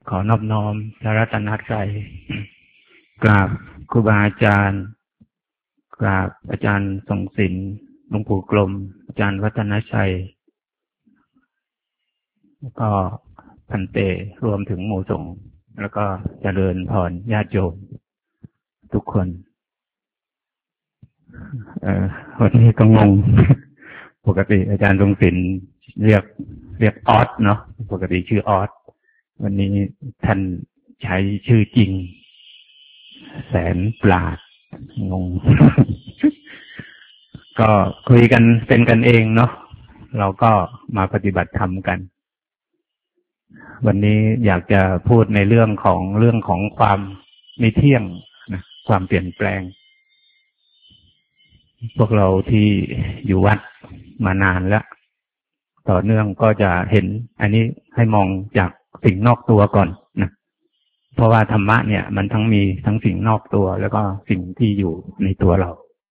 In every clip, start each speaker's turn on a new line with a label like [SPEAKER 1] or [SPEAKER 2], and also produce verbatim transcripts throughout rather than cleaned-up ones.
[SPEAKER 1] ขอนอบน้อมพระรัตนตรัยกราบครูบาอาจารย์กราบอาจารย์ทรงศิลป์หลวงปู่กลมอาจารย์วัฒนชัยแล้วก็พันเตรวมถึงหมู่สงฆ์แล้วก็เจริญพรญาติโยมทุกคนเอ่อวันนี้ก็งงปกติอาจารย์ทรงศิลป์เรียกเรียกออสเนาะปกติชื่อออสวันนี้ท่านใช้ชื่อจริงแสนปราดงง ก็คุยกันเป็นกันเองเนาะเราก็มาปฏิบัติธรรมกันวันนี้อยากจะพูดในเรื่องของเรื่องของความไม่เที่ยงนะความเปลี่ยนแปลงพวกเราที่อยู่วัดมานานแล้วต่อเนื่องก็จะเห็นอันนี้ให้มองจากสิ่งนอกตัวก่อนนะเพราะว่าธรรมะเนี่ยมันทั้งมีทั้งสิ่งนอกตัวแล้วก็สิ่งที่อยู่ในตัวเรา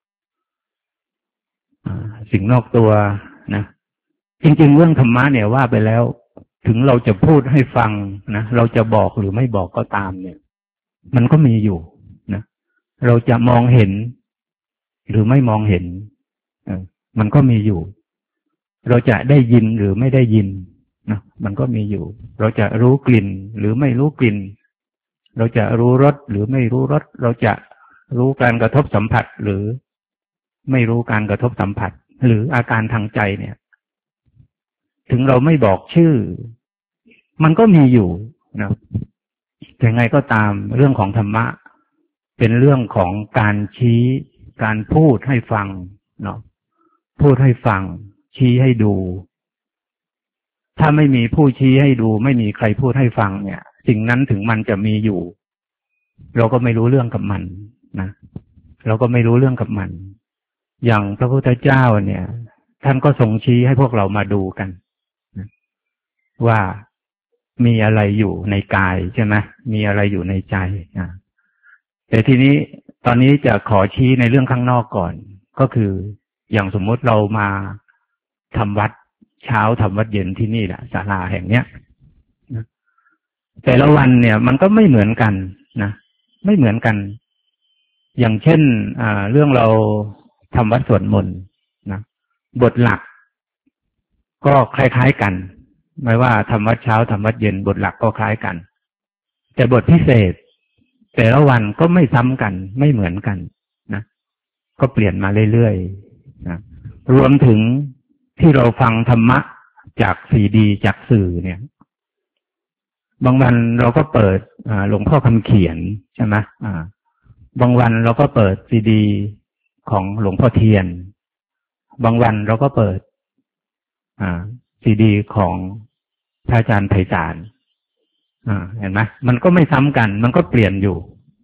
[SPEAKER 1] สิ่งนอกตัวนะจริงๆเรื่องธรรมะเนี่ยว่าไปแล้วถึงเราจะพูดให้ฟังนะเราจะบอกหรือไม่บอกก็ตามเนี่ยมันก็มีอยู่นะเราจะมองเห็นหรือไม่มองเห็นมันก็มีอยู่เราจะได้ยินหรือไม่ได้ยินนะมันก็มีอยู่เราจะรู้กลิ่นหรือไม่รู้กลิ่นเราจะรู้รสหรือไม่รู้รสเราจะรู้การกระทบสัมผัสหรือไม่รู้การกระทบสัมผัสหรืออาการทางใจเนี่ยถึงเราไม่บอกชื่อมันก็มีอยู่นะแต่ไงก็ตามเรื่องของธรรมะเป็นเรื่องของการชี้การพูดให้ฟังเนาะพูดให้ฟังชี้ให้ดูถ้าไม่มีผู้ชี้ให้ดูไม่มีใครพูดให้ฟังเนี่ยสิ่งนั้นถึงมันจะมีอยู่เราก็ไม่รู้เรื่องกับมันนะเราก็ไม่รู้เรื่องกับมันอย่างพระพุทธเจ้าเนี่ยท่านก็ทรงชี้ให้พวกเรามาดูกันนะว่ามีอะไรอยู่ในกายใช่ไหมมีอะไรอยู่ในใจนะแต่ทีนี้ตอนนี้จะขอชี้ในเรื่องข้างนอกก่อนก็คืออย่างสมมติเรามาทำวัดเช้าทำวัดเย็นที่นี่แหละศาลาแห่งเนี้ยนะแต่ละวันเนี่ยมันก็ไม่เหมือนกันนะไม่เหมือนกันอย่างเช่นอ่าเรื่องเราทำวัดสวดมนต์นะบทหลักก็คล้ายๆกันไม่ว่าทำวัดเช้าทำวัดเย็นบทหลักก็คล้ายกันแต่บทพิเศษแต่ละวันก็ไม่ซ้ำกันไม่เหมือนกันนะก็เปลี่ยนมาเรื่อยๆนะรวมถึงที่เราฟังธรรมะจากซีดีจากสื่อเนี่ยบางวันเราก็เปิดหลวงพ่อคำเขียนใช่ไหมบางวันเราก็เปิดซีดีของหลวงพ่อเทียนบางวันเราก็เปิดซีดีของพระอาจารย์ไพศาลเห็นไหมมันก็ไม่ซ้ำกันมันก็เปลี่ยนอยู่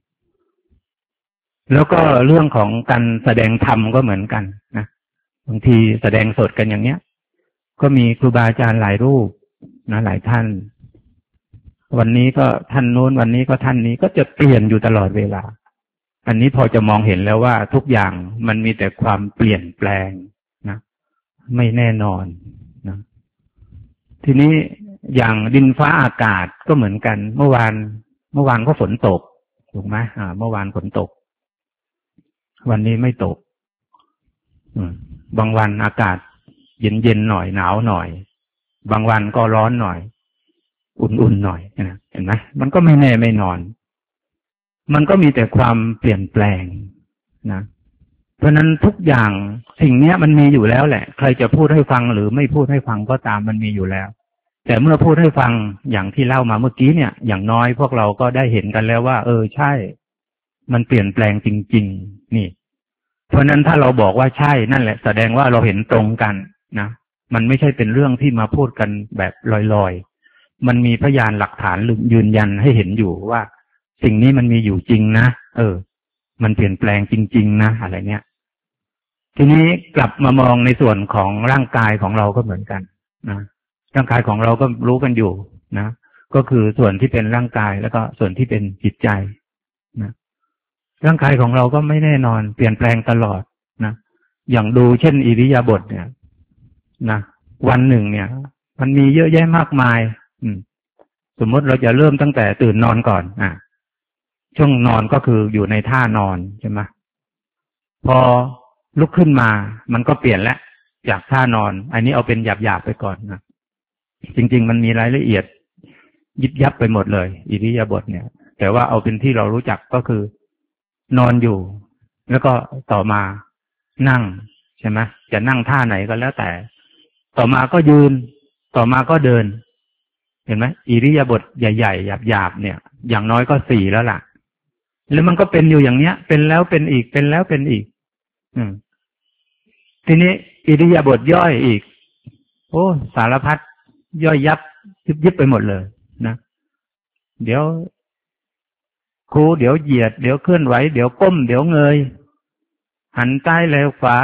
[SPEAKER 1] แล้วก็เรื่องของการแสดงธรรมก็เหมือนกันนะบางทีแสดงสดกันอย่างเนี้ยก็มีครูบาอาจารย์หลายรูปนะหลายท่านวันนี้ก็ท่านโน้นวันนี้ก็ท่านนี้ก็จะเปลี่ยนอยู่ตลอดเวลาอันนี้พอจะมองเห็นแล้วว่าทุกอย่างมันมีแต่ความเปลี่ยนแปลงนะไม่แน่นอนนะทีนี้อย่างดินฟ้าอากาศก็เหมือนกันเมื่อวานเมื่อวานก็ฝนตกถูกไหมอ่าเมื่อวานฝนตกวันนี้ไม่ตกบางวันอากาศเย็นๆหน่อยหนาวหน่อยบางวันก็ร้อนหน่อยอุ่นๆหน่อยนะเห็นไหมมันก็ไม่แน่ไม่นอนมันก็มีแต่ความเปลี่ยนแปลงนะเพราะนั้นทุกอย่างสิ่งนี้มันมีอยู่แล้วแหละใครจะพูดให้ฟังหรือไม่พูดให้ฟังก็ตามมันมีอยู่แล้วแต่เมื่อพูดให้ฟังอย่างที่เล่ามาเมื่อกี้เนี่ยอย่างน้อยพวกเราก็ได้เห็นกันแล้วว่าเออใช่มันเปลี่ยนแปลงจริงๆนี่เพราะนั้นถ้าเราบอกว่าใช่นั่นแหละแสดงว่าเราเห็นตรงกันนะมันไม่ใช่เป็นเรื่องที่มาพูดกันแบบลอยๆมันมีพยานหลักฐานยืนยันให้เห็นอยู่ว่าสิ่งนี้มันมีอยู่จริงนะเออมันเปลี่ยนแปลงจริงๆนะอะไรเนี้ยทีนี้กลับมามองในส่วนของร่างกายของเราก็เหมือนกันนะร่างกายของเราก็รู้กันอยู่นะก็คือส่วนที่เป็นร่างกายแล้วก็ส่วนที่เป็นจิตใจนะร่างกายของเราก็ไม่แน่นอนเปลี่ยนแปลงตลอดนะอย่างดูเช่นอิริยาบถเนี่ยนะวันหนึ่งเนี่ยมันมีเยอะแยะมากมายอืมสมมติเราจะเริ่มตั้งแต่ตื่นนอนก่อนอ่ะช่วงนอนก็คืออยู่ในท่านอนใช่ไหมพอลุกขึ้นมามันก็เปลี่ยนแล้วจากท่านอนอันนี้เอาเป็นหยาบๆไปก่อนนะจริงๆมันมีรายละเอียดยิบยับไปหมดเลยอิริยาบถเนี่ยแต่ว่าเอาเป็นที่เรารู้จักก็คือนอนอยู่แล้วก็ต่อมานั่งใช่ไหมจะนั่งท่าไหนก็แล้วแต่ต่อมาก็ยืนต่อมาก็เดินเห็นไหมอิริยาบถใหญ่ๆหยาบๆเนี่ยอย่างน้อยก็สี่แล้วล่ะแล้วมันก็เป็นอยู่อย่างเนี้ยเป็นแล้วเป็นอีกเป็นแล้วเป็นอีกอืมทีนี้อิริยาบถย่อยอีกโอ้สารพัดย่อยยับยิบยิบไปหมดเลยนะเดี๋ยวคูเดี๋ยวเหยียดเดี๋ยวเคลื่อนไหวเดี๋ยวก้มเดี๋ยวเงยหันซ้ายแล้วขวา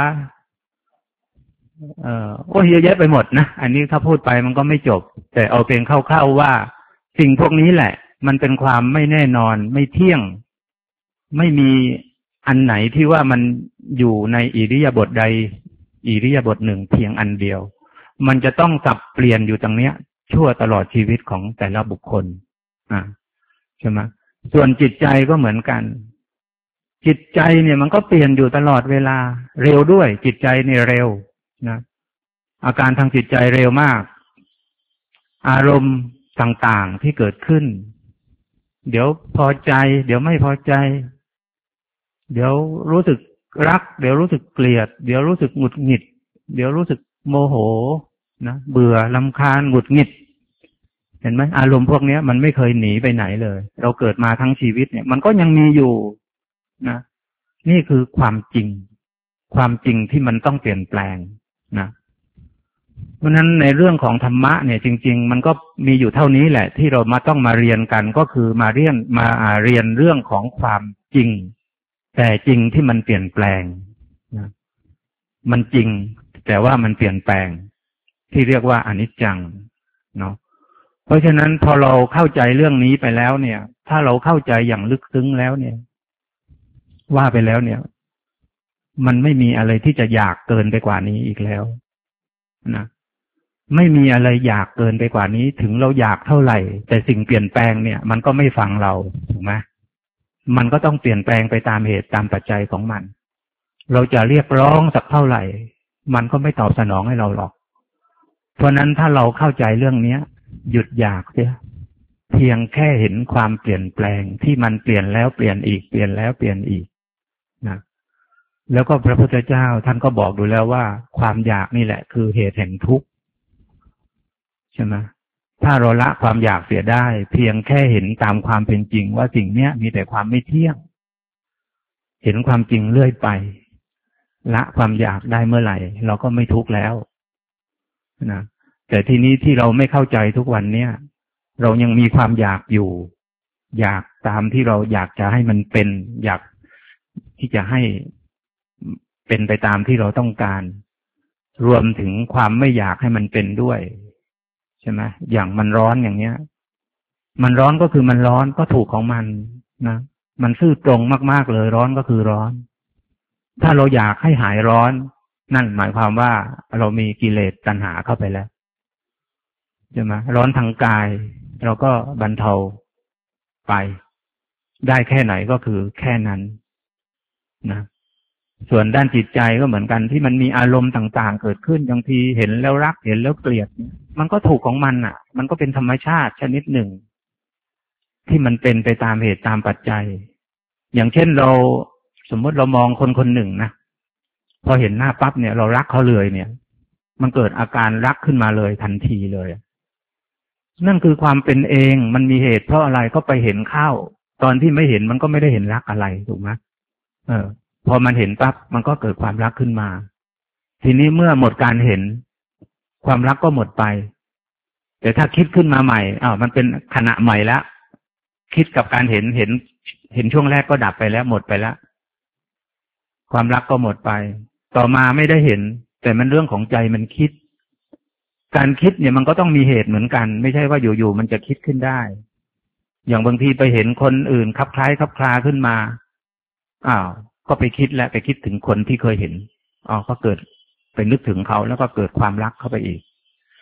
[SPEAKER 1] เอ่อโอ้เยอะแยะไปหมดนะอันนี้ถ้าพูดไปมันก็ไม่จบแต่เอาเป็นคร่าวๆว่าสิ่งพวกนี้แหละมันเป็นความไม่แน่นอนไม่เที่ยงไม่มีอันไหนที่ว่ามันอยู่ในอิริยาบถใดอิริยาบถหนึ่งเพียงอันเดียวมันจะต้องสับเปลี่ยนอยู่ตรงเนี้ยชั่วตลอดชีวิตของแต่ละบุคคลอ่าใช่ไหมส่วนจิตใจก็เหมือนกันจิตใจเนี่ยมันก็เปลี่ยนอยู่ตลอดเวลาเร็วด้วยจิตใจเนี่ยเร็วนะอาการทางจิตใจเร็วมากอารมณ์ต่างๆที่เกิดขึ้นเดี๋ยวพอใจเดี๋ยวไม่พอใจเดี๋ยวรู้สึกรักเดี๋ยวรู้สึกเกลียดเดี๋ยวรู้สึกหงุดหงิดเดี๋ยวรู้สึกโมโหนะเบื่อรำคาญหงุดหงิดเห็นไหมอารมณ์พวกนี้มันไม่เคยหนีไปไหนเลยเราเกิดมาทั้งชีวิตเนี่ยมันก็ยังมีอยู่นะนี่คือความจริงความจริงที่มันต้องเปลี่ยนแปลงนะเพราะฉะนั้นในเรื่องของธรรมะเนี่ยจริงๆมันก็มีอยู่เท่านี้แหละที่เรามาต้องมาเรียนกันก็คือมาเรียนมาเรียนเรื่องของความจริงแต่จริงที่มันเปลี่ยนแปลงนะมันจริงแต่ว่ามันเปลี่ยนแปลงที่เรียกว่าอนิจจังเนาะเพราะฉะนั้นพอเราเข้าใจเรื่องนี้ไปแล้วเนี่ยถ้าเราเข้าใจอย่างลึกซึ้งแล้วเนี่ยว่าไปแล้วเนี่ยมันไม่มีอะไรที่จะอยากเกินไปกว่านี้อีกแล้วนะไม่มีอะไรอยากเกินไปกว่านี้ถึงเราอยากเท่าไหร่แต่สิ่งเปลี่ยนแปลงเนี่ยมันก็ไม่ฟังเราถูกไหมมันก็ต้องเปลี่ยนแปลงไปตามเหตุตามปัจจัยของมันเราจะเรียกร้องสักเท่าไหร่มันก็ไม่ตอบสนองให้เราหรอกเพราะนั้นถ้าเราเข้าใจเรื่องนี้หยุดอยากเสียเพียงแค่เห็นความเปลี่ยนแปลงที่มันเปลี่ยนแล้วเปลี่ยนอีกเปลี่ยนแล้วเปลี่ยนอีกนะแล้วก็พระพุทธเจ้าท่านก็บอกดูแล้วว่าความอยากนี่แหละคือเหตุแห่งทุกข์ใช่ไหมถ้าเราละความอยากเสียได้เพียงแค่เห็นตามความเป็นจริงว่าสิ่งเนี้ยมีแต่ความไม่เที่ยงเห็นความจริงเรื่อยไปละความอยากได้เมื่อไหร่เราก็ไม่ทุกข์แล้วนะแต่ทีนี้ที่เราไม่เข้าใจทุกวันเนี้ยเรายังมีความอยากอยู่อยากตามที่เราอยากจะให้มันเป็นอยากที่จะให้เป็นไปตามที่เราต้องการรวมถึงความไม่อยากให้มันเป็นด้วยใช่ไหมอย่างมันร้อนอย่างเนี้ยมันร้อนก็คือมันร้อนก็ถูกของมันนะมันซื่อตรงมากๆเลยร้อนก็คือร้อนถ้าเราอยากให้หายร้อนนั่นหมายความว่าเรามีกิเลสตัณหาเข้าไปแล้วใช่ไหมร้อนทางกายเราก็บรรเทาไปได้แค่ไหนก็คือแค่นั้นนะส่วนด้านจิตใจก็เหมือนกันที่มันมีอารมณ์ต่างๆเกิดขึ้นบางทีเห็นแล้วรักเห็นแล้วเกลียดมันก็ถูกของมันอ่ะมันก็เป็นธรรมชาติชนิดหนึ่งที่มันเป็นไปตามเหตุตามปัจจัยอย่างเช่นเราสมมติเรามองคนคนหนึ่งนะพอเห็นหน้าปั๊บเนี่ยเรารักเขาเลยเนี่ยมันเกิดอาการรักขึ้นมาเลยทันทีเลยนั่นคือความเป็นเองมันมีเหตุเพราะอะไรก็ไปเห็นเข้าตอนที่ไม่เห็นมันก็ไม่ได้เห็นรักอะไรถูกไหมเออพอมันเห็นปั๊บมันก็เกิดความรักขึ้นมาทีนี้เมื่อหมดการเห็นความรักก็หมดไปแต่ถ้าคิดขึ้นมาใหม่อ้าวมันเป็นขณะใหม่แล้วคิดกับการเห็นเห็นเห็นช่วงแรกก็ดับไปแล้วหมดไปแล้วความรักก็หมดไปต่อมาไม่ได้เห็นแต่มันเรื่องของใจมันคิดการคิดเนี่ยมันก็ต้องมีเหตุเหมือนกันไม่ใช่ว่าอยู่ๆมันจะคิดขึ้นได้อย่างบางทีไปเห็นคนอื่นคับคล้ายคับคลาขึ้นมาอ้าวก็ไปคิดและไปคิดถึงคนที่เคยเห็นอ๋อก็เกิดไปนึกถึงเขาแล้วก็เกิดความรักเข้าไปอีก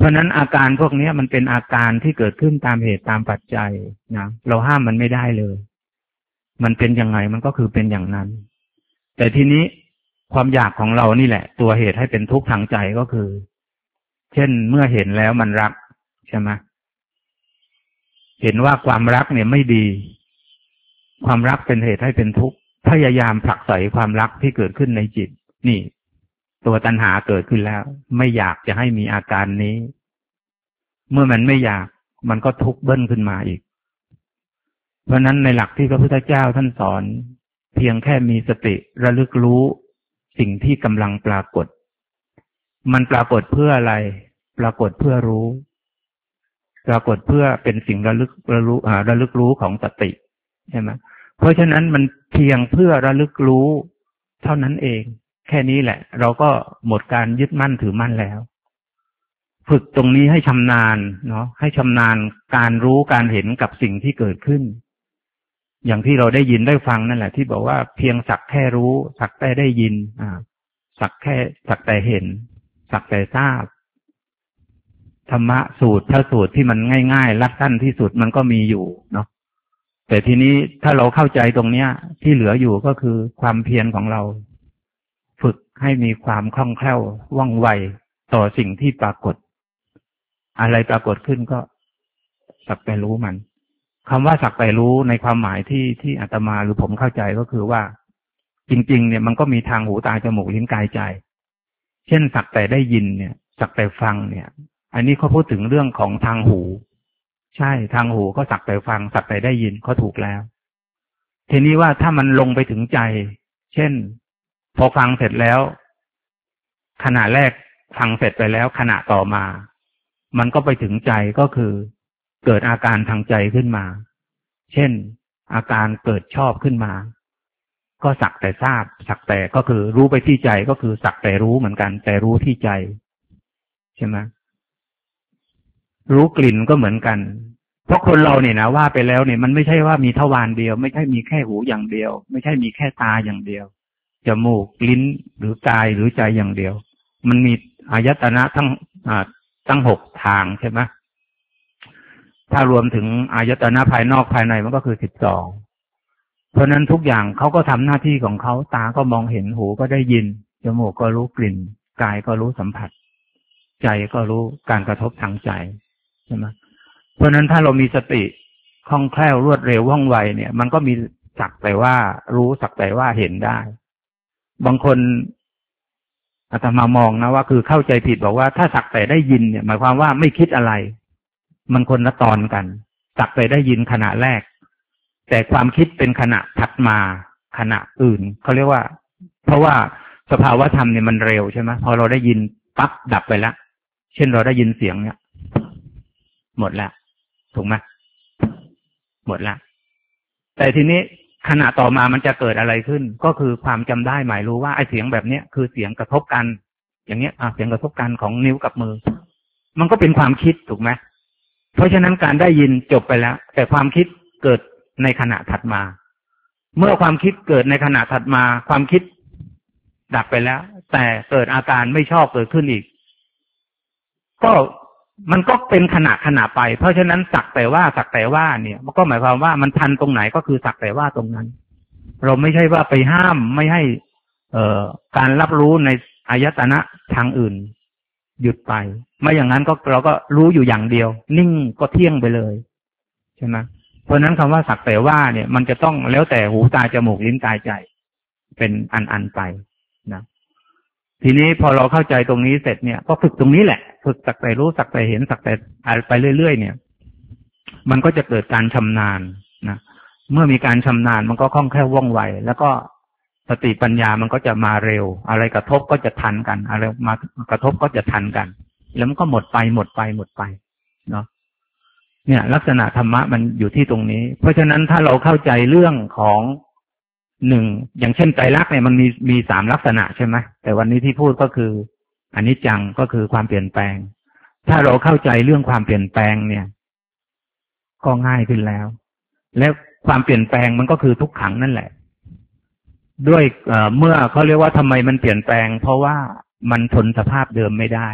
[SPEAKER 1] เพราะนั้นอาการพวกนี้มันเป็นอาการที่เกิดขึ้นตามเหตุตามปัจจัยนะเราห้ามมันไม่ได้เลยมันเป็นยังไงมันก็คือเป็นอย่างนั้นแต่ทีนี้ความอยากของเรานี่แหละตัวเหตุให้เป็นทุกข์ทางใจก็คือเช่นเมื่อเห็นแล้วมันรักใช่ไหมเห็นว่าความรักเนี่ยไม่ดีความรักเป็นเหตุให้เป็นทุกข์พยายามผลักไสความรักที่เกิดขึ้นในจิตนี่ตัวตัณหาเกิดขึ้นแล้วไม่อยากจะให้มีอาการนี้เมื่อมันไม่อยากมันก็ทุกข์เบิ้ลขึ้นมาอีกเพราะนั้นในหลักที่พระพุทธเจ้าท่านสอนเพียงแค่มีสติระลึกรู้สิ่งที่กำลังปรากฏมันปรากฏเพื่ออะไรปรากฏเพื่อรู้ปรากฏเพื่อเป็นสิ่งระลึกระรู้อ่าระลึกรู้ของสติใช่ไหมเพราะฉะนั้นมันเพียงเพื่อระลึกรู้เท่านั้นเองแค่นี้แหละเราก็หมดการยึดมั่นถือมั่นแล้วฝึกตรงนี้ให้ชำนาญเนาะให้ชำนาญการรู้การเห็นกับสิ่งที่เกิดขึ้นอย่างที่เราได้ยินได้ฟังนั่นแหละที่บอกว่าเพียงสักแค่รู้สักแต่ได้ยินอ่าสักแค่สักแต่เห็นสักแต่ทราบธรรมะสูตรพระสูตรที่มันง่ายๆลัดสั้นที่สุดมันก็มีอยู่เนาะแต่ทีนี้ถ้าเราเข้าใจตรงเนี้ยที่เหลืออยู่ก็คือความเพียรของเราฝึกให้มีความคล่องแคล่วว่องไวต่อสิ่งที่ปรากฏอะไรปรากฏขึ้นก็สักแต่รู้มันคำว่าสักแต่รู้ในความหมายที่ที่อาตมาหรือผมเข้าใจก็คือว่าจริงๆเนี่ยมันก็มีทางหูตาจมูกลิ้นกายใจเช่นสักแต่ได้ยินเนี่ยสักแต่ฟังเนี่ยอันนี้เขาพูดถึงเรื่องของทางหูใช่ทางหูก็สักแต่ฟังสักแต่ได้ยินก็ถูกแล้วทีนี้ว่าถ้ามันลงไปถึงใจเช่นพอฟังเสร็จแล้วขณะแรกฟังเสร็จไปแล้วขณะต่อมามันก็ไปถึงใจก็คือเกิดอาการทางใจขึ้นมาเช่นอาการเกิดชอบขึ้นมาก็สักแต่ทราบสักแต่ก็คือรู้ไปที่ใจก็คือสักแต่รู้เหมือนกันแต่รู้ที่ใจใช่ไหมรู้กลิ่นก็เหมือนกันเพราะคนเราเนี่ยนะว่าไปแล้วเนี่ยมันไม่ใช่ว่ามีทวารเดียวไม่ใช่มีแค่หูอย่างเดียวไม่ใช่มีแค่ตาอย่างเดียวจมูกลิ้นหรือกายหรือใจอย่างเดียวมันมีอายตนะทั้งอ่าทั้งหกทางใช่ไหมถ้ารวมถึงอายตนะภายนอกภายในมันก็คือสิบสองเพราะนั้นทุกอย่างเขาก็ทำหน้าที่ของเขาตาก็มองเห็นหูก็ได้ยินจมูกก็รู้กลิ่นกายก็รู้สัมผัสใจก็รู้การกระทบทางใจใช่ไหมเพราะนั้นถ้าเรามีสติคล่องแคล่วรวดเร็วว่องไวเนี่ยมันก็มีสักแต่ว่ารู้สักแต่ว่าเห็นได้บางคนอาตมามองนะว่าคือเข้าใจผิดบอกว่าถ้าสักแต่ได้ยินเนี่ยหมายความว่าไม่คิดอะไรมันคนละตอนกันสักแต่ได้ยินขณะแรกแต่ความคิดเป็นขณะถัดมาขณะอื่นเขาเรียกว่าเพราะว่าสภาวะธรรมเนี่ยมันเร็วใช่ไหมพอเราได้ยินปั๊บดับไปแล้วเช่นเราได้ยินเสียงเนี่ยหมดแล้วถูกไหมหมดแล้วแต่ทีนี้ขณะต่อมามันจะเกิดอะไรขึ้นก็คือความจำได้หมายรู้ว่าไอ้เสียงแบบเนี้ยคือเสียงกระทบกันอย่างเนี้ยอ่ะเสียงกระทบกันของนิ้วกับมือมันก็เป็นความคิดถูกไหมเพราะฉะนั้นการได้ยินจบไปแล้วแต่ความคิดเกิดในขณะถัดมาเมื่อความคิดเกิดในขณะถัดมาความคิดดับไปแล้วแต่เกิดอาการไม่ชอบเกิดขึ้นอีกก็มันก็เป็นขณะขณะไปเพราะฉะนั้นสักแต่ว่าสักแต่ว่าเนี่ยมันก็หมายความว่ามันทันตรงไหนก็คือสักแต่ว่าตรงนั้นเราไม่ใช่ว่าไปห้ามไม่ให้เอ่อการรับรู้ในอายตนะทางอื่นหยุดไปไม่อย่างนั้นก็เราก็รู้อยู่อย่างเดียวนิ่งก็เที่ยงไปเลยใช่ไหมเพราะนั้นคำว่าสักแต่ว่าเนี่ยมันจะต้องแล้วแต่หูตาจมูกลิ้นกายใจเป็นอันอันไปนะทีนี้พอเราเข้าใจตรงนี้เสร็จเนี่ยก็ฝึกตรงนี้แหละฝึกสักแต่รู้สักแต่เห็นสักแต่ไปเรื่อยๆเนี่ยมันก็จะเกิดการชำนาญนะเมื่อมีการชำนาญมันก็คล่องแคล่วว่องไวแล้วก็สติปัญญามันก็จะมาเร็วอะไรกระทบก็จะทันกันอะไรมากระทบก็จะทันกันแล้วมันก็หมดไปหมดไปหมดไปเนาะเนี่ยลักษณะธรรมะมันอยู่ที่ตรงนี้เพราะฉะนั้นถ้าเราเข้าใจเรื่องของหนึ่งอย่างเช่นไตรลักษณ์เนี่ยมันมีมีสามลักษณะใช่ไหมแต่วันนี้ที่พูดก็คืออนิจจังก็คือความเปลี่ยนแปลงถ้าเราเข้าใจเรื่องความเปลี่ยนแปลงเนี่ยก็ง่ายขึ้นแล้วและความเปลี่ยนแปลงมันก็คือทุกขังนั่นแหละด้วย เอ่อ เมื่อเขาเรียกว่าทำไมมันเปลี่ยนแปลงเพราะว่ามันทนสภาพเดิมไม่ได้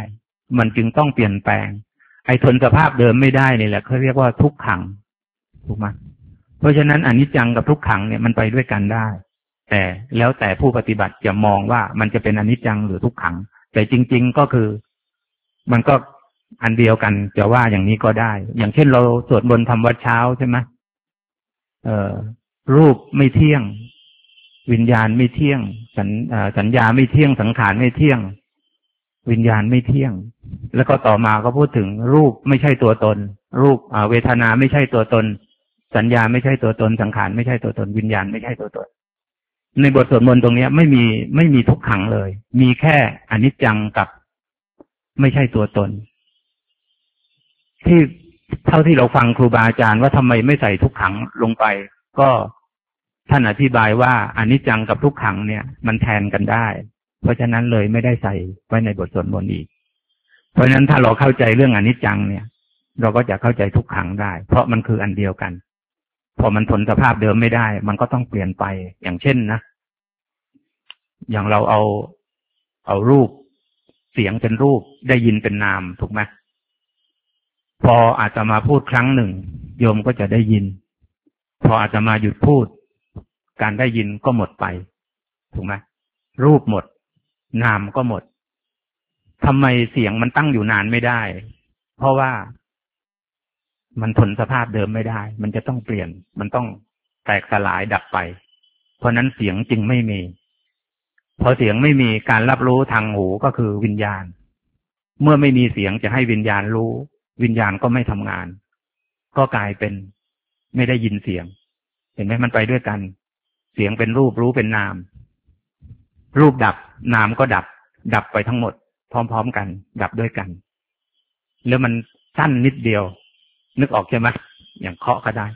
[SPEAKER 1] มันจึงต้องเปลี่ยนแปลงไอ้ทนสภาพเดิมไม่ได้นี่แหละเขาเรียกว่าทุกขังถูกไหมเพราะฉะนั้นอนิจจังกับทุกขังเนี่ยมันไปด้วยกันได้แต่แล้วแต่ผู้ปฏิบัติจะมองว่ามันจะเป็นอนิจจังหรือทุกขังแต่จริงๆก็คือมันก็อันเดียวกันจะว่าอย่างนี้ก็ได้อย่างเช่นเราสวดมนต์ทำวัดเช้าใช่ไหมเอ่อรูปไม่เที่ยงวิญญาณไม่เที่ยงสัญสัญญาไม่เที่ยงสังขารไม่เที่ยงวิญญาณไม่เที่ยงแล้วก็ต่อมาก็พูดถึงรูปไม่ใช่ตัวตนรูปเวทนาไม่ใช่ตัวตนสัญญาไม่ใช่ตัวตนสังขารไม่ใช่ตัวตนวิญญาณไม่ใช่ตัวตนในบทสวดมนต์ตรงนี้ไม่มีไม่มีทุกขังเลยมีแค่อนิจจังกับไม่ใช่ตัวตนที่เท่าที่เราฟังครูบาอาจารย์ว่าทำไมไม่ใส่ทุกขังลงไปก็ท่านอธิบายว่าอนิจจังกับทุกขังเนี่ยมันแทนกันได้เพราะฉะนั้นเลยไม่ได้ใส่ไว้ในบทสวดมนต์อีกเพราะฉะนั้นถ้าเราเข้าใจเรื่องอนิจจังเนี่ยเราก็จะเข้าใจทุกขังได้เพราะมันคืออันเดียวกันพอมันทนสภาพเดิมไม่ได้มันก็ต้องเปลี่ยนไปอย่างเช่นนะอย่างเราเอาเอารูปเสียงเป็นรูปได้ยินเป็นนามถูกไหมพออาจจะมาพูดครั้งหนึ่งโยมก็จะได้ยินพออาจจะมาหยุดพูดการได้ยินก็หมดไปถูกไหมรูปหมดนามก็หมดทำไมเสียงมันตั้งอยู่นานไม่ได้เพราะว่ามันทนสภาพเดิมไม่ได้มันจะต้องเปลี่ยนมันต้องแตกสลายดับไปเพราะนั้นเสียงจึงไม่มีพอเสียงไม่มีการรับรู้ทางหูก็คือวิญญาณเมื่อไม่มีเสียงจะให้วิญญาณรู้วิญญาณก็ไม่ทำงานก็กลายเป็นไม่ได้ยินเสียงเห็นไหมมันไปด้วยกันเสียงเป็นรูปรู้เป็นนามรูปดับนามก็ดับดับไปทั้งหมดพร้อมๆกันดับด้วยกันแล้วมันสั้นนิดเดียวนึกออกใช่ไหมอย่างเคาะก็ได้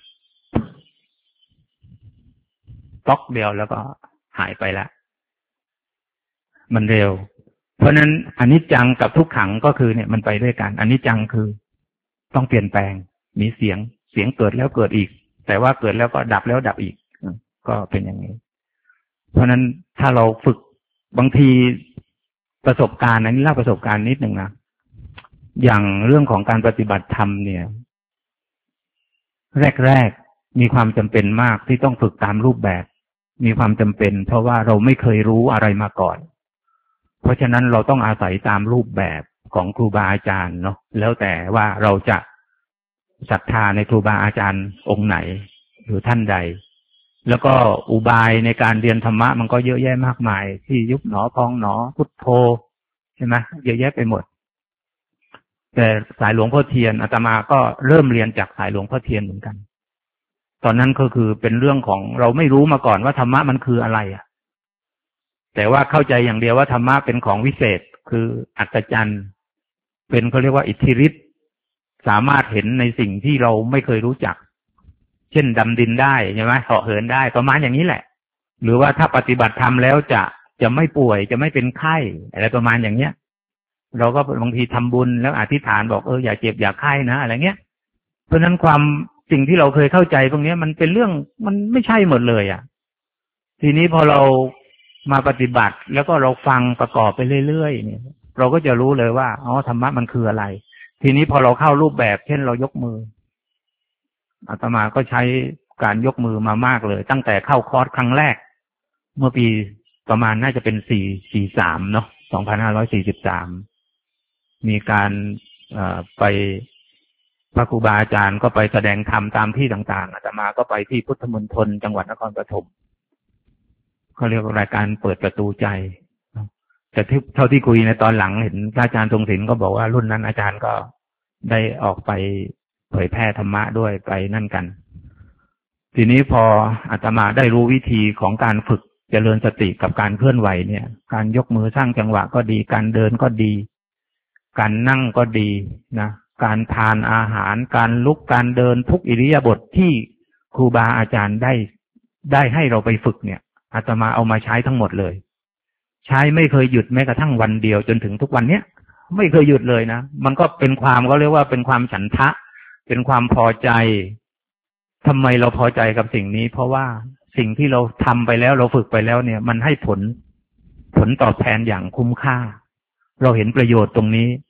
[SPEAKER 1] ป๊อกเดียวแล้วก็หายไปแล้วมันเร็วเพราะนั้นอนิจจังกับทุกขังก็คือเนี่ยมันไปด้วยกันอนิจจังคือต้องเปลี่ยนแปลงมีเสียงเสียงเกิดแล้วเกิดอีกแต่ว่าเกิดแล้วก็ดับแล้วดับอีกก็เป็นอย่างนี้เพราะนั้นถ้าเราฝึกบางทีประสบการณ์อันนี้เล่าประสบการณ์นิดหนึ่งนะอย่างเรื่องของการปฏิบัติธรรมเนี่ยแรกๆมีความจำเป็นมากที่ต้องฝึกตามรูปแบบมีความจำเป็นเพราะว่าเราไม่เคยรู้อะไรมาก่อนเพราะฉะนั้นเราต้องอาศัยตามรูปแบบของครูบาอาจารย์เนาะแล้วแต่ว่าเราจะศรัทธาในครูบาอาจารย์องค์ไหนหรือท่านใดแล้วก็อุบายในการเรียนธรรมะมันก็เยอะแยะมากมายที่ยุบหนอพองหนอพุทโธใช่ไหมเยอะแยะไปหมดแต่สายหลวงพ่อเทียนอาตมาก็เริ่มเรียนจากสายหลวงพ่อเทียนเหมือนกันตอนนั้นก็คือเป็นเรื่องของเราไม่รู้มาก่อนว่าธรรมะมันคืออะไรอ่ะแต่ว่าเข้าใจอย่างเดียวว่าธรรมะเป็นของวิเศษคืออัศจรรย์เป็นเขาเรียกว่าอิทธิฤทธิ์สามารถเห็นในสิ่งที่เราไม่เคยรู้จักเช่นดำดินได้ใช่ไหมเหาะเหินได้ประมาณอย่างนี้แหละหรือว่าถ้าปฏิบัติธรรมแล้วจะจะไม่ป่วยจะไม่เป็นไข้อะไรประมาณอย่างเนี้ยเราก็บางทีทำบุญแล้วอธิษฐานบอกเอออย่าเจ็บอย่าไข้นะอะไรเงี้ยเพราะฉะนั้นความสิ่งที่เราเคยเข้าใจตรงนี้มันเป็นเรื่องมันไม่ใช่หมดเลยอ่ะทีนี้พอเรามาปฏิบัติแล้วก็เราฟังประกอบไปเรื่อยๆเนี่ยเราก็จะรู้เลยว่าอ๋อธรรมะมันคืออะไรทีนี้พอเราเข้ารูปแบบเช่นเรายกมืออาตมาก็ใช้การยกมือมามากเลยตั้งแต่เข้าคอร์สครั้งแรกเมื่อปีประมาณน่าจะเป็นสี่สี่สามเนาะสองพันห้าร้อยสี่สิบสามมีการไปพระครูบาอาจารย์ก็ไปแสดงธรรมตามที่ต่างๆอาตมาก็ไปที่พุทธมณฑลจังหวัดนครปฐมเขาเรียกว่ารายการเปิดประตูใจแต่ที่เท่าที่คุยในตอนหลังเห็นอาจารย์ทรงศิลป์ก็บอกว่ารุ่นนั้นอาจารย์ก็ได้ออกไปเผยแพร่ธรรมะด้วยไปนั่นกันทีนี้พออาตมาได้รู้วิธีของการฝึกเจริญสติกับการเคลื่อนไหวเนี่ยการยกมือสร้างจังหวะก็ดีการเดินก็ดีการนั่งก็ดีนะการทานอาหารการลุกการเดินทุกอิริยาบถที่ครูบาอาจารย์ได้ได้ให้เราไปฝึกเนี่ยอาตมาเอามาใช้ทั้งหมดเลยใช้ไม่เคยหยุดแม้กระทั่งวันเดียวจนถึงทุกวันเนี้ยไม่เคยหยุดเลยนะมันก็เป็นความก็เรียกว่าเป็นความฉันทะเป็นความพอใจทำไมเราพอใจกับสิ่งนี้เพราะว่าสิ่งที่เราทำไปแล้วเราฝึกไปแล้วเนี่ยมันให้ผลผลตอบแทนอย่างคุ้มค่าเราเห็นประโยชน์ตรงนี้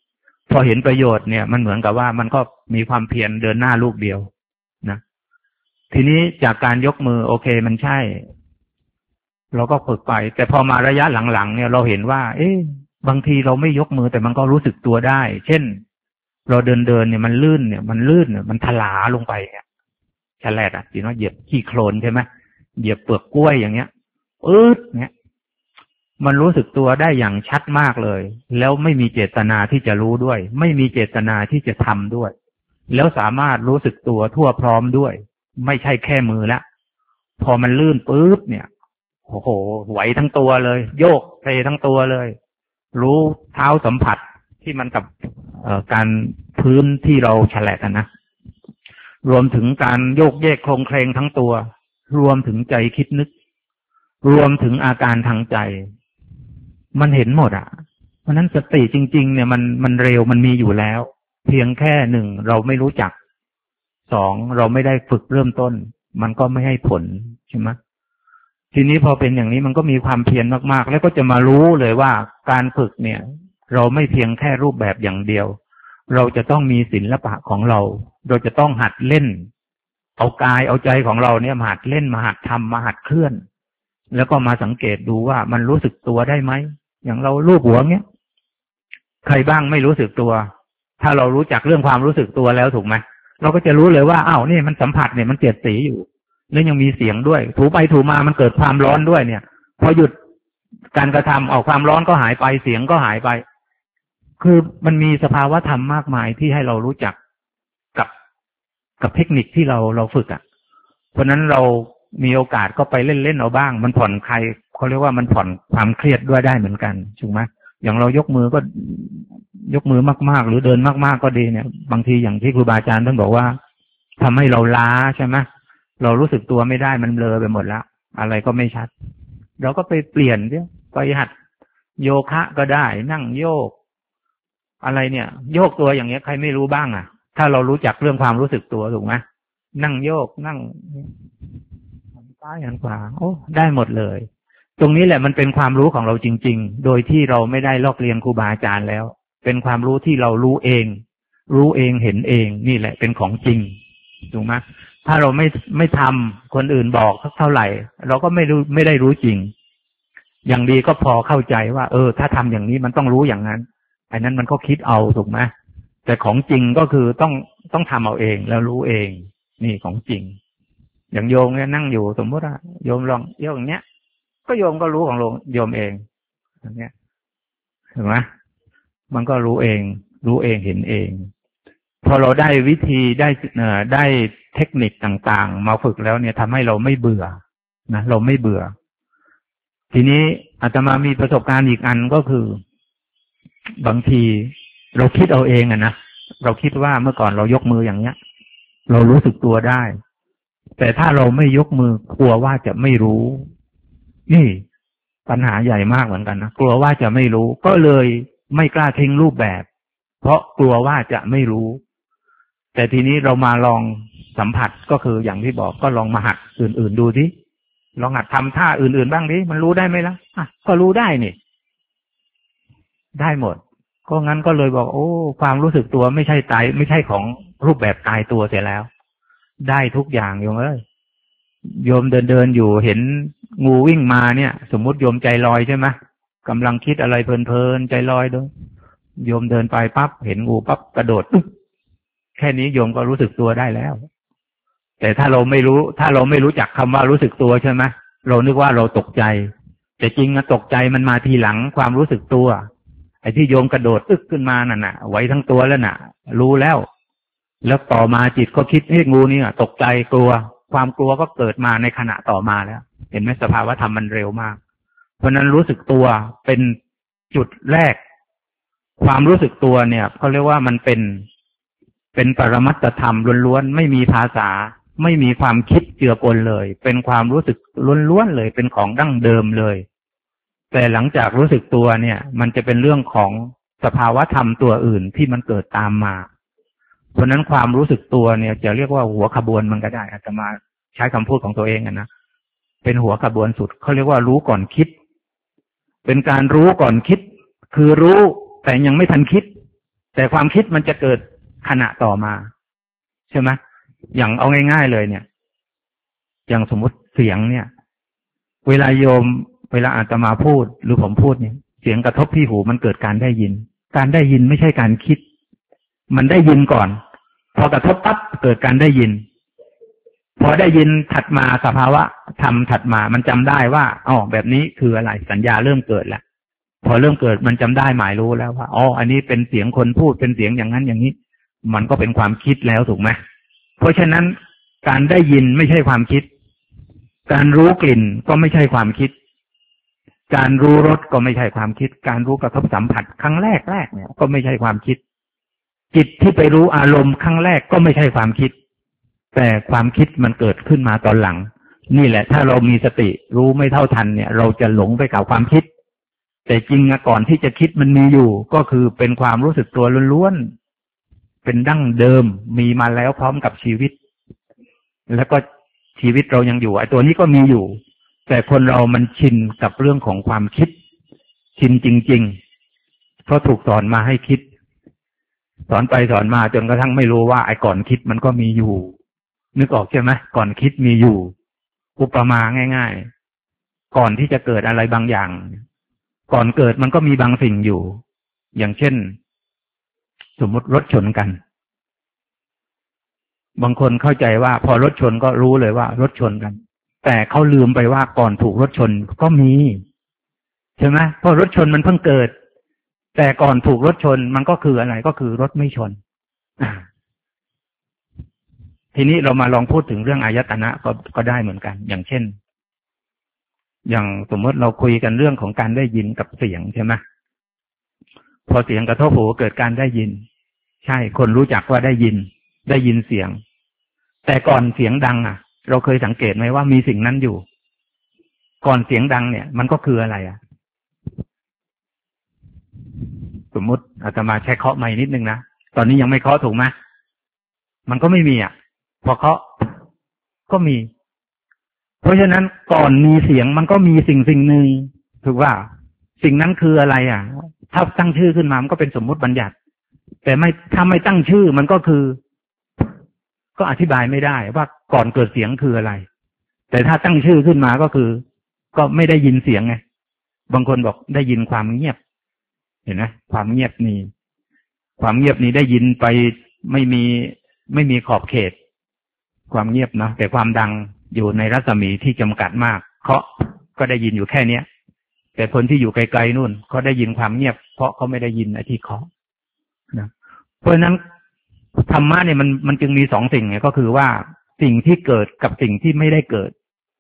[SPEAKER 1] พอเห็นประโยชน์เนี่ยมันเหมือนกับว่ามันก็มีความเพียรเดินหน้าลูกเดียวนะทีนี้จากการยกมือโอเคมันใช่เราก็ฝึกไปแต่พอมาระยะหลังๆเนี่ยเราเห็นว่า เอ๊ะบางทีเราไม่ยกมือแต่มันก็รู้สึกตัวได้เช่นเราเดินเดินเนี่ยมันลื่นเนี่ยมันลื่นเนี่ยมันถลาลงไปเนี่ยแฉลดอ่ะที่เราเหยียบขี้โคลนใช่ไหมเหยียบเปลือกกล้วยอย่างเงี้ยอืดเนี่ยมันรู้สึกตัวได้อย่างชัดมากเลยแล้วไม่มีเจตนาที่จะรู้ด้วยไม่มีเจตนาที่จะทำด้วยแล้วสามารถรู้สึกตัวทั่วพร้อมด้วยไม่ใช่แค่มือละพอมันลื่นปุ๊บเนี่ยโอ้โหไหวทั้งตัวเลยโยกเททั้งตัวเลยรู้เท้าสัมผัสที่มันกับการพื้นที่เราแฉลดนะรวมถึงการโยกเยกโครงเคลงทั้งตัวรวมถึงใจคิดนึกรวมถึงอาการทางใจมันเห็นหมดอ่ะเพราะนั้นสติจริงๆเนี่ยมันมันเร็วมันมีอยู่แล้วเพียงแค่หนึ่งเราไม่รู้จักสองเราไม่ได้ฝึกเริ่มต้นมันก็ไม่ให้ผลใช่ไหมทีนี้พอเป็นอย่างนี้มันก็มีความเพียรมากๆแล้วก็จะมารู้เลยว่าการฝึกเนี่ยเราไม่เพียงแค่รูปแบบอย่างเดียวเราจะต้องมีศิลปะของเราเราจะต้องหัดเล่นเอากายเอาใจของเราเนี่ยมาหัดเล่นมาหัดทำมาหัดเคลื่อนแล้วก็มาสังเกตดูว่ามันรู้สึกตัวได้ไหมอย่างเราลูบหัวเงี้ยใครบ้างไม่รู้สึกตัวถ้าเรารู้จักเรื่องความรู้สึกตัวแล้วถูกไหมเราก็จะรู้เลยว่าอ้าวนี่มันสัมผัสเนี่ยมันเจ็ดสีอยู่แล้วยังมีเสียงด้วยถูไปถูมามันเกิดความร้อนด้วยเนี่ยพอหยุดการกระทำเอาความร้อนก็หายไปเสียงก็หายไปคือมันมีสภาวะธรรมมากมายที่ให้เรารู้จักกับกับเทคนิคที่เราเราฝึกอ่ะเพราะนั้นเรามีโอกาสก็ไปเล่นๆเอาบ้างมันผ่อนคลายเขาเรียกว่ามันผ่อนความเครียดด้วยได้เหมือนกันถูกไหมอย่างเรายกมือก็ยกมือมากๆหรือเดินมากๆก็ดีเนี่ยบางทีอย่างที่ครูบาอาจารย์ท่านบอกว่าทำให้เราล้าใช่ไหมเรารู้สึกตัวไม่ได้มันเบลอไปหมดแล้วอะไรก็ไม่ชัดเราก็ไปเปลี่ยนเดี๋ยวไปหัดโยคะก็ได้นั่งโยกอะไรเนี่ยโยกตัวอย่างเงี้ยใครไม่รู้บ้างอ่ะถ้าเรารู้จักเรื่องความรู้สึกตัวถูกไหมนั่งโยกนั่งหันซ้ายหันขวาโอ้ได้หมดเลยตรงนี้แหละมันเป็นความรู้ของเราจริงๆโดยที่เราไม่ได้ลอกเรียนครูบาอาจารย์แล้วเป็นความรู้ที่เรารู้เองรู้เองเห็นเองนี่แหละเป็นของจริงถูกไหมถ้าเราไม่ไม่ทำคนอื่นบอกเท่าไหร่เราก็ไม่รู้ไม่ได้รู้จริงอย่างดีก็พอเข้าใจว่าเออถ้าทำอย่างนี้มันต้องรู้อย่างนั้นอันนั้นมันก็คิดเอาถูกไหมแต่ของจริงก็คือต้องต้องทำเอาเองแล้วรู้เองนี่ของจริงอย่างโยมเนี่ยนั่งอยู่สมมติว่าโยมลองโยกอย่างเนี้ยก็โยมก็รู้ของโยมเองอย่างเนี้ยเห็นไหมมันก็รู้เองรู้เองเห็นเองพอเราได้วิธีได้เอ่อได้เทคนิคต่างๆมาฝึกแล้วเนี่ยทำให้เราไม่เบื่อนะเราไม่เบื่อทีนี้อาตมามีประสบการณ์อีกอันก็คือบางทีเราคิดเอาเองอะนะเราคิดว่าเมื่อก่อนเรายกมืออย่างเนี้ยเรารู้สึกตัวได้แต่ถ้าเราไม่ยกมือกลัวว่าจะไม่รู้นี่ปัญหาใหญ่มากเหมือนกันนะกลัวว่าจะไม่รู้ก็เลยไม่กล้าทิ้งรูปแบบเพราะกลัวว่าจะไม่รู้แต่ทีนี้เรามาลองสัมผัสก็คืออย่างที่บอกก็ลองมาหัดอื่นๆดูดิลองหัดทำท่าอื่นๆบ้างดิมันรู้ได้ไหมล่ะอ่ะก็รู้ได้นี่ได้หมดก็งั้นก็เลยบอกโอ้ความรู้สึกตัวไม่ใช่ตายไม่ใช่ของรูปแบบตายตัวเสียแล้วได้ทุกอย่างโยมเอ้ยโยมเดินเดินอยู่เห็นงูวิ่งมาเนี่ยสมมุติโยมใจลอยใช่ไหมกำลังคิดอะไรเพลินๆใจลอยด้วยโยมเดินไปปั๊บเห็นงูปั๊บกระโดดปุ๊บแค่นี้โยมก็รู้สึกตัวได้แล้วแต่ถ้าเราไม่รู้ถ้าเราไม่รู้จักคำว่ารู้สึกตัวใช่ไหมเรานึกว่าเราตกใจแต่จริงนะตกใจมันมาทีหลังความรู้สึกตัวไอ้ที่โยมกระโดดอึกขึ้นมานั่นน่ะไว้ทั้งตัวแล้วน่ะรู้แล้วแล้วต่อมาจิตก็คิดให้งูนี่ตกใจกลัวความกลัวก็เกิดมาในขณะต่อมาแล้วเห็นไหมสภาวะธรรมมันเร็วมากเพราะนั้นรู้สึกตัวเป็นจุดแรกความรู้สึกตัวเนี่ยเขาเรียกว่ามันเป็นเป็นปรมัตถธรรมล้วนๆไม่มีภาษาไม่มีความคิดเจือปนเลยเป็นความรู้สึกล้วนๆเลยเป็นของดั้งเดิมเลยแต่หลังจากรู้สึกตัวเนี่ยมันจะเป็นเรื่องของสภาวะธรรมตัวอื่นที่มันเกิดตามมาเพราะนั้นความรู้สึกตัวเนี่ยจะเรียกว่าหัวขบวนมันก็ได้อาจจะมาใช้คำพูดของตัวเองกันนะเป็นหัวขบวนสุดเขาเรียกว่ารู้ก่อนคิดเป็นการรู้ก่อนคิดคือรู้แต่ยังไม่ทันคิดแต่ความคิดมันจะเกิดขณะต่อมาใช่ไหมอย่างเอาง่ายๆเลยเนี่ยอย่างสมมุติเสียงเนี่ยเวลาโยมเวลาอาตมาพูดหรือผมพูดเนี่ยเสียงกระทบที่หูมันเกิดการได้ยินการได้ยินไม่ใช่การคิดมันได้ยินก่อนพอกระทบปั๊บเกิดการได้ยินพอได้ยินถัดมาสภาวะธรรมถัดมามันจำได้ว่าอ๋อแบบนี้คืออะไรสัญญาเริ่มเกิดแล้วพอเริ่มเกิดมันจำได้หมายรู้แล้วว่าอ๋ออันนี้เป็นเสียงคนพูดเป็นเสียงอย่างนั้นอย่างนี้มันก็เป็นความคิดแล้วถูกไหมเพราะฉะนั้นการได้ยินไม่ใช่ความคิดการรู้กลิ่นก็ไม่ใช่ความคิดการรู้รสก็ไม่ใช่ความคิดการรู้กระทบสัมผัสครั้งแรกแรกเนี่ยก็ไม่ใช่ความคิดจิตที่ไปรู้อารมณ์ครั้งแรกก็ไม่ใช่ความคิดแต่ความคิดมันเกิดขึ้นมาตอนหลังนี่แหละถ้าเรามีสติรู้ไม่เท่าทันเนี่ยเราจะหลงไปกับความคิดแต่จริงก่อนที่จะคิดมันมีอยู่ก็คือเป็นความรู้สึกตัวล้วนๆเป็นดั้งเดิมมีมาแล้วพร้อมกับชีวิตแล้วก็ชีวิตเรายังอยู่ไอ้ตัวนี้ก็มีอยู่แต่คนเรามันชินกับเรื่องของความคิดชินจริงๆเพราะถูกสอนมาให้คิดสอนไปสอนมาจนกระทั่งไม่รู้ว่าไอ้ก่อนคิดมันก็มีอยู่นึกออกใช่ไหมก่อนคิดมีอยู่อุปมาง่ายๆก่อนที่จะเกิดอะไรบางอย่างก่อนเกิดมันก็มีบางสิ่งอยู่อย่างเช่นสมมติรถชนกันบางคนเข้าใจว่าพอรถชนก็รู้เลยว่ารถชนกันแต่เขาลืมไปว่าก่อนถูกรถชนก็มีใช่ไหมเพราะรถชนมันเพิ่งเกิดแต่ก่อนถูกรถชนมันก็คืออะไรก็คือรถไม่ชนทีนี้เรามาลองพูดถึงเรื่องอายตนะก็ก็ได้เหมือนกันอย่างเช่นอย่างสมมติเราคุยกันเรื่องของการได้ยินกับเสียงใช่ไหมพอเสียงกระทบหูเกิดการได้ยินใช่คนรู้จักว่าได้ยินได้ยินเสียงแต่ก่อนเสียงดังอ่ะเราเคยสังเกตไหมว่ามีสิ่งนั้นอยู่ก่อนเสียงดังเนี่ยมันก็คืออะไรอ่ะสมมติอาตมาใช้เคาะไม้นิดนึงนะตอนนี้ยังไม่เคาะถูกไหมมันก็ไม่มีอ่ะพอเคาะก็มีเพราะฉะนั้นก่อนมีเสียงมันก็มีสิ่งสิ่งหนึ่งถูกว่าสิ่งนั้นคืออะไรอ่ะถ้าตั้งชื่อขึ้นมามันก็เป็นสมมุติบัญญัติแต่ไม่ถ้าไม่ตั้งชื่อมันก็คือก็อธิบายไม่ได้ว่าก่อนเกิดเสียงคืออะไรแต่ถ้าตั้งชื่อขึ้นมาก็คือก็ไม่ได้ยินเสียงไงบางคนบอกได้ยินความเงียบเห็นไหมความเงียบนี้ความเงียบนี้ได้ยินไปไม่มีไม่มีขอบเขตความเงียบนะแต่ความดังอยู่ในรัศมีที่จำกัดมากเคาะก็ได้ยินอยู่แค่เนี้ยแต่คนที่อยู่ไกลๆนู่นเขาได้ยินความเงียบเพราะเขาไม่ได้ยินไอ้ที่เคาะนะเพราะฉะนั้นธรรมะเนี่ยมันมันจึงมีสองสิ่งไงก็คือว่าสิ่งที่เกิดกับสิ่งที่ไม่ได้เกิด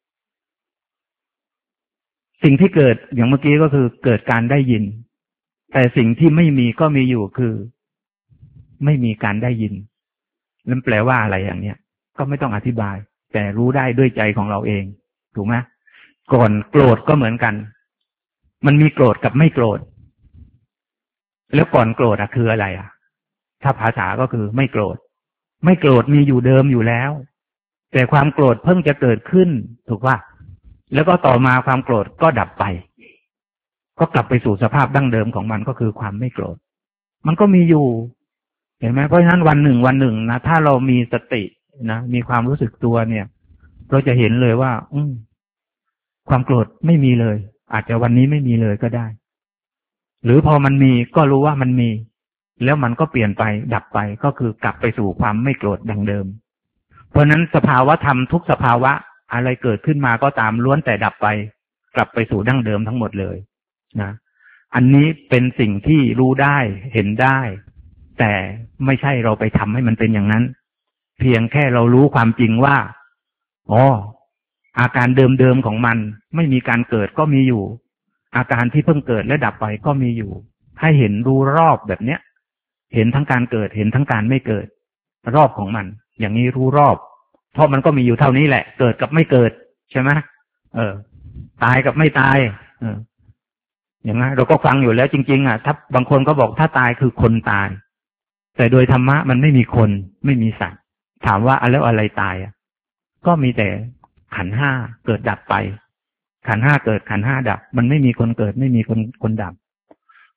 [SPEAKER 1] สิ่งที่เกิดอย่างเมื่อกี้ก็คือเกิดการได้ยินแต่สิ่งที่ไม่มีก็มีอยู่คือไม่มีการได้ยินนั่นแปลว่าอะไรอย่างเนี้ยก็ไม่ต้องอธิบายแต่รู้ได้ด้วยใจของเราเองถูกไหมก่อนโกรธก็เหมือนกันมันมีโกรธกับไม่โกรธแล้วก่อนโกรธอะคืออะไรอะถ้าภาษาก็คือไม่โกรธไม่โกรธมีอยู่เดิมอยู่แล้วแต่ความโกรธเพิ่งจะเกิดขึ้นถูกป่ะแล้วก็ต่อมาความโกรธก็ดับไปก็กลับไปสู่สภาพดั้งเดิมของมันก็คือความไม่โกรธมันก็มีอยู่เห็นไหมเพราะฉะนั้นวันหนึ่งวันหนึ่งนะถ้าเรามีสตินะมีความรู้สึกตัวเนี่ยเราจะเห็นเลยว่าอืมความโกรธไม่มีเลยอาจจะวันนี้ไม่มีเลยก็ได้หรือพอมันมีก็รู้ว่ามันมีแล้วมันก็เปลี่ยนไปดับไปก็คือกลับไปสู่ความไม่โกรธดังเดิมเพราะนั้นสภาวะธรรมทุกสภาวะอะไรเกิดขึ้นมาก็ตามล้วนแต่ดับไปกลับไปสู่ดั้งเดิมทั้งหมดเลยนะอันนี้เป็นสิ่งที่รู้ได้เห็นได้แต่ไม่ใช่เราไปทำให้มันเป็นอย่างนั้นเพียงแค่เรารู้ความจริงว่าอ๋ออาการเดิมๆของมันไม่มีการเกิดก็มีอยู่อาการที่เพิ่งเกิดและดับไปก็มีอยู่ให้เห็นรู้รอบแบบเนี้ยเห็นทั้งการเกิดเห็นทั้งการไม่เกิดรอบของมันอย่างนี้รู้รอบเพราะมันก็มีอยู่เท่านี้แหละเกิดกับไม่เกิดใช่ไหมเออตายกับไม่ตายเอออย่างนั้นเราก็ฟังอยู่แล้วจริงๆอ่ะถ้าบางคนก็บอกถ้าตายคือคนตายแต่โดยธรรมะมันไม่มีคนไม่มีสัตว์ถามว่าแล้วอะไรตายอ่ะก็มีแต่ขันธ์ห้าเกิดดับไปขันธ์ห้าเกิดขันธ์ห้าดับมันไม่มีคนเกิดไม่มีคนคนดับ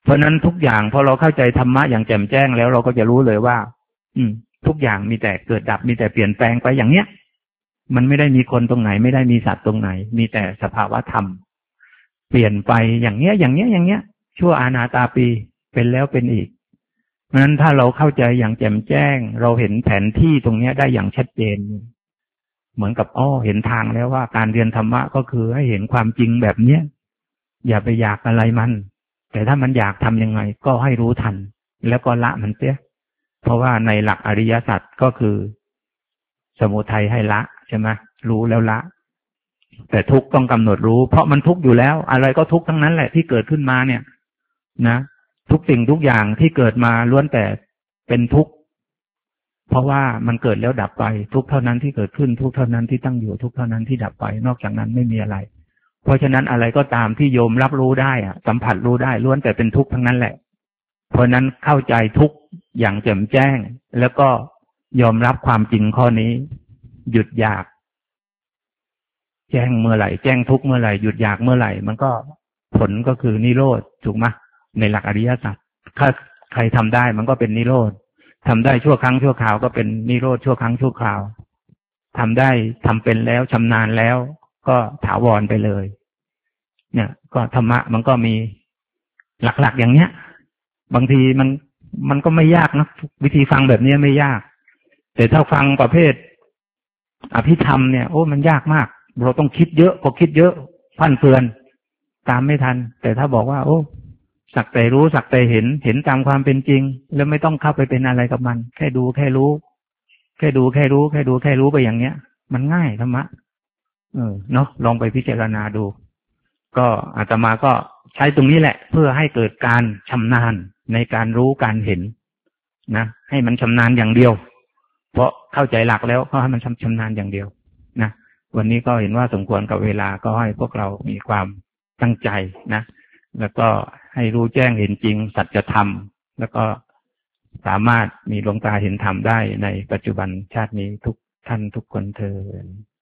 [SPEAKER 1] เพราะนั้นทุกอย่างพอเราเข้าใจธรรมะอย่างแจ่มแจ้งแล้วเราก็จะรู้เลยว่า อืม ทุกอย่างมีแต่เกิดดับมีแต่เปลี่ยนแปลงไปอย่างเนี้ยมันไม่ได้มีคนตรงไหนไม่ได้มีสัตว์ตรงไหนมีแต่สภาวะธรรมเปลี่ยนไปอย่างเนี้ยอย่างเนี้ยอย่างเนี้ยชั่วอานาตาปีเป็นแล้วเป็นอีกเพราะฉะนั้นถ้าเราเข้าใจอย่างแจ่มแจ้งเราเห็นแผนที่ตรงเนี้ยได้อย่างชัดเจนเหมือนกับอ้อเห็นทางแล้วว่าการเรียนธรรมะก็คือให้เห็นความจริงแบบเนี้ยอย่าไปอยากอะไรมันแต่ถ้ามันอยากทำยังไงก็ให้รู้ทันแล้วก็ละมันเสียเพราะว่าในหลักอริยสัจก็คือสมุทัยให้ละใช่ไหมรู้แล้วละแต่ทุกข์ต้องกำหนดรู้เพราะมันทุกข์อยู่แล้วอะไรก็ทุกข์ทั้งนั้นแหละที่เกิดขึ้นมาเนี่ยนะทุกสิ่งทุกอย่างที่เกิดมาล้วนแต่เป็นทุกข์เพราะว่ามันเกิดแล้วดับไปทุกข์เท่านั้นที่เกิดขึ้นทุกข์เท่านั้นที่ตั้งอยู่ทุกข์เท่านั้นที่ดับไปนอกจากนั้นไม่มีอะไรเพราะฉะนั้นอะไรก็ตามที่โยมรับรู้ได้อะสัมผัสรู้ได้ล้วนแต่เป็นทุกข์ทั้งนั้นแหละเพราะนั้นเข้าใจทุกข์อย่างแจ่มแจ้งแล้วก็ยอมรับความจริงข้อนี้หยุดอยากแจ้งเมื่อไหร่แจ้งทุกข์เมื่อไหร่หยุดอยากเมื่อไหร่มันก็ผลก็คือนิโรธถูกไหมในหลักอริยสัจถ้าใครทำได้มันก็เป็นนิโรธทำได้ชั่วครั้งชั่วคราวก็เป็นนิโรธชั่วครั้งชั่วคราวทำได้ทำเป็นแล้วชำนาญแล้วก็ถาวรไปเลยเนี่ยก็ธรรมะมันก็มีหลักๆอย่างเนี้ยบางทีมันมันก็ไม่ยากนะวิธีฟังแบบนี้ไม่ยากแต่ถ้าฟังประเภทอภิธรรมเนี่ยโอ้มันยากมากเราต้องคิดเยอะพอคิดเยอะพันเฟือนตามไม่ทันแต่ถ้าบอกว่าโอ้สักแต่รู้สักแต่เห็นเห็นตามความเป็นจริงแล้วไม่ต้องเข้าไปเป็นอะไรกับมันแค่ดูแค่รู้แค่ดูแค่รู้แค่ดูแค่รู้ไปอย่างเนี้ยมันง่ายธรรมะเออเนาะลองไปพิจารณาดูก็อาตมาก็ใช้ตรงนี้แหละเพื่อให้เกิดการชำนาญในการรู้การเห็นนะให้มันชำนาญอย่างเดียวเพราะเข้าใจหลักแล้วก็ให้มันชำชำนาญอย่างเดียวนะวันนี้ก็เห็นว่าสมควรกับเวลาก็ให้พวกเรามีความตั้งใจนะแล้วก็ให้รู้แจ้งเห็นจริงสัจธรรมแล้วก็สามารถมีดวงตาเห็นธรรมได้ในปัจจุบันชาตินี้ทุกท่านทุกคนเทอญ